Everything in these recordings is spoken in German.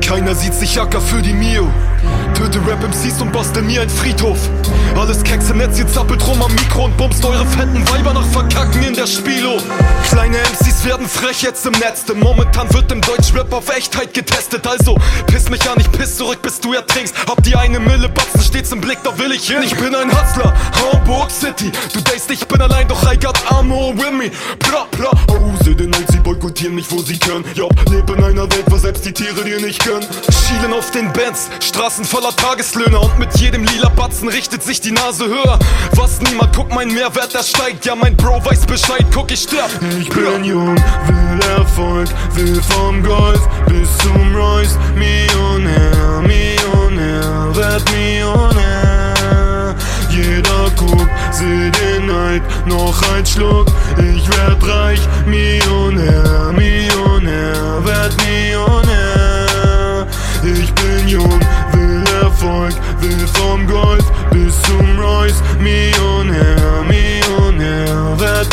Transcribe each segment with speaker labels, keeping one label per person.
Speaker 1: Keiner sieht sich Acker für die Mio. Töte Rap-MCs und bastel mir ein Friedhof. Alles Keks im Netz, ihr zappelt rum am Mikro und bumst eure fetten Weiber nach Verkacken in der Spielo. Kleine MCs werden frech jetzt im Netz, denn momentan wird im Deutschrap auf Echtheit getestet. Also piss mich an, ich piss zurück, bis du ertrinkst. Hab die 1 Mille Batzen stets im Blick, da will ich hin. Ich bin ein Hustler, Hamburg City. Du denkst, ich bin allein, doch I got Amor with me. Bla bla, oh, seh den halt, sie boykottieren mich, wo sie können. Ja, leb in einer Welt, wo selbst die Tiere dir nicht können. Schielen auf den Bands, Straßen voller Tageslöhner. Und mit jedem lila Batzen richtet sich die Nase höher. Was niemand guckt, mein Mehrwert, der steigt. Ja, mein Bro weiß Bescheid, guck, ich sterb.
Speaker 2: Ich bin jung, will Erfolg, will vom Golf bis zum Royce. Millionär, Millionär, werd Millionär. Jeder guckt, seh den Neid, noch ein Schluck, ich werd reich. Millionär, Millionär, werd Millionär. Ich bin jung, will Erfolg, will vom Golf bis zum Royce. Millionär, Millionär, werd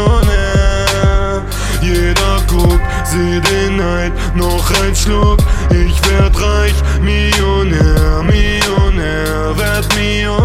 Speaker 2: Millionär. Jeder guckt, seh den Neid, noch ein Schluck, ich werd reich. Millionär, Millionär, werd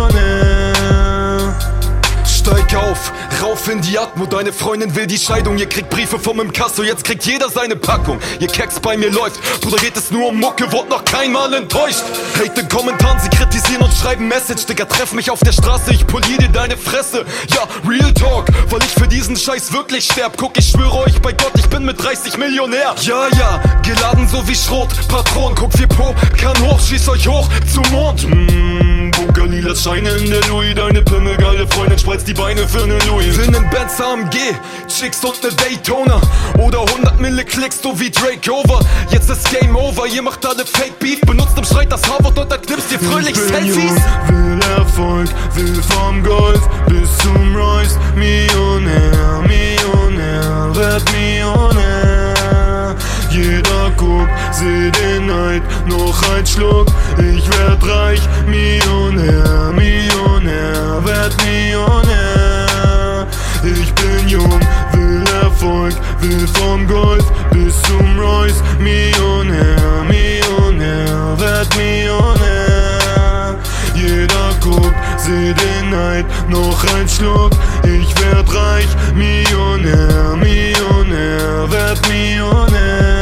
Speaker 2: Millionär.
Speaker 1: Steig auf, rauf in die Atmo, deine Freundin will die Scheidung. Ihr kriegt Briefe vom Inkasso, jetzt kriegt jeder seine Packung. Ihr Keks bei mir läuft, Bruder, geht es nur um Mucke, wurde noch keinmal enttäuscht. Hate in Kommentaren, sie kritisieren und schreiben Message. Digga, treff mich auf der Straße, ich polier dir deine Fresse. Ja, Real Talk, weil ich für diesen Scheiß wirklich sterb. Guck, ich schwöre euch bei Gott, ich bin mit 30 Millionär. Ja, ja, geladen so wie Schrot, Patron, guck, 4 Po, kann hoch, schieß euch hoch zum Mond.
Speaker 2: Bunker lila Scheine in der Louis, deine Pimmel, geile Freundin, spreizt die Beine für ne Louis.
Speaker 1: Will nen Benz AMG, Chicks und ne Daytona. Oder 100 Mille Klicks, so wie Drake Over. Jetzt ist Game Over, ihr macht alle Fake Beef. Benutzt im Streit das Harvard und dann knipst ihr fröhlich Selfies.
Speaker 2: Will Erfolg, will vom Golf bis zum Royce. Millionär, Millionär, werd Millionär. Jeder guckt, seh den Neid, noch ein Schluck, ich werd reich. Millionär, Millionär, werd Millionär. Ich bin jung, will Erfolg, will vom Golf bis zum Royce. Millionär, Millionär, werd Millionär. Jeder guckt, seh den Neid, noch ein Schluck, ich werd reich. Millionär, Millionär, werd Millionär.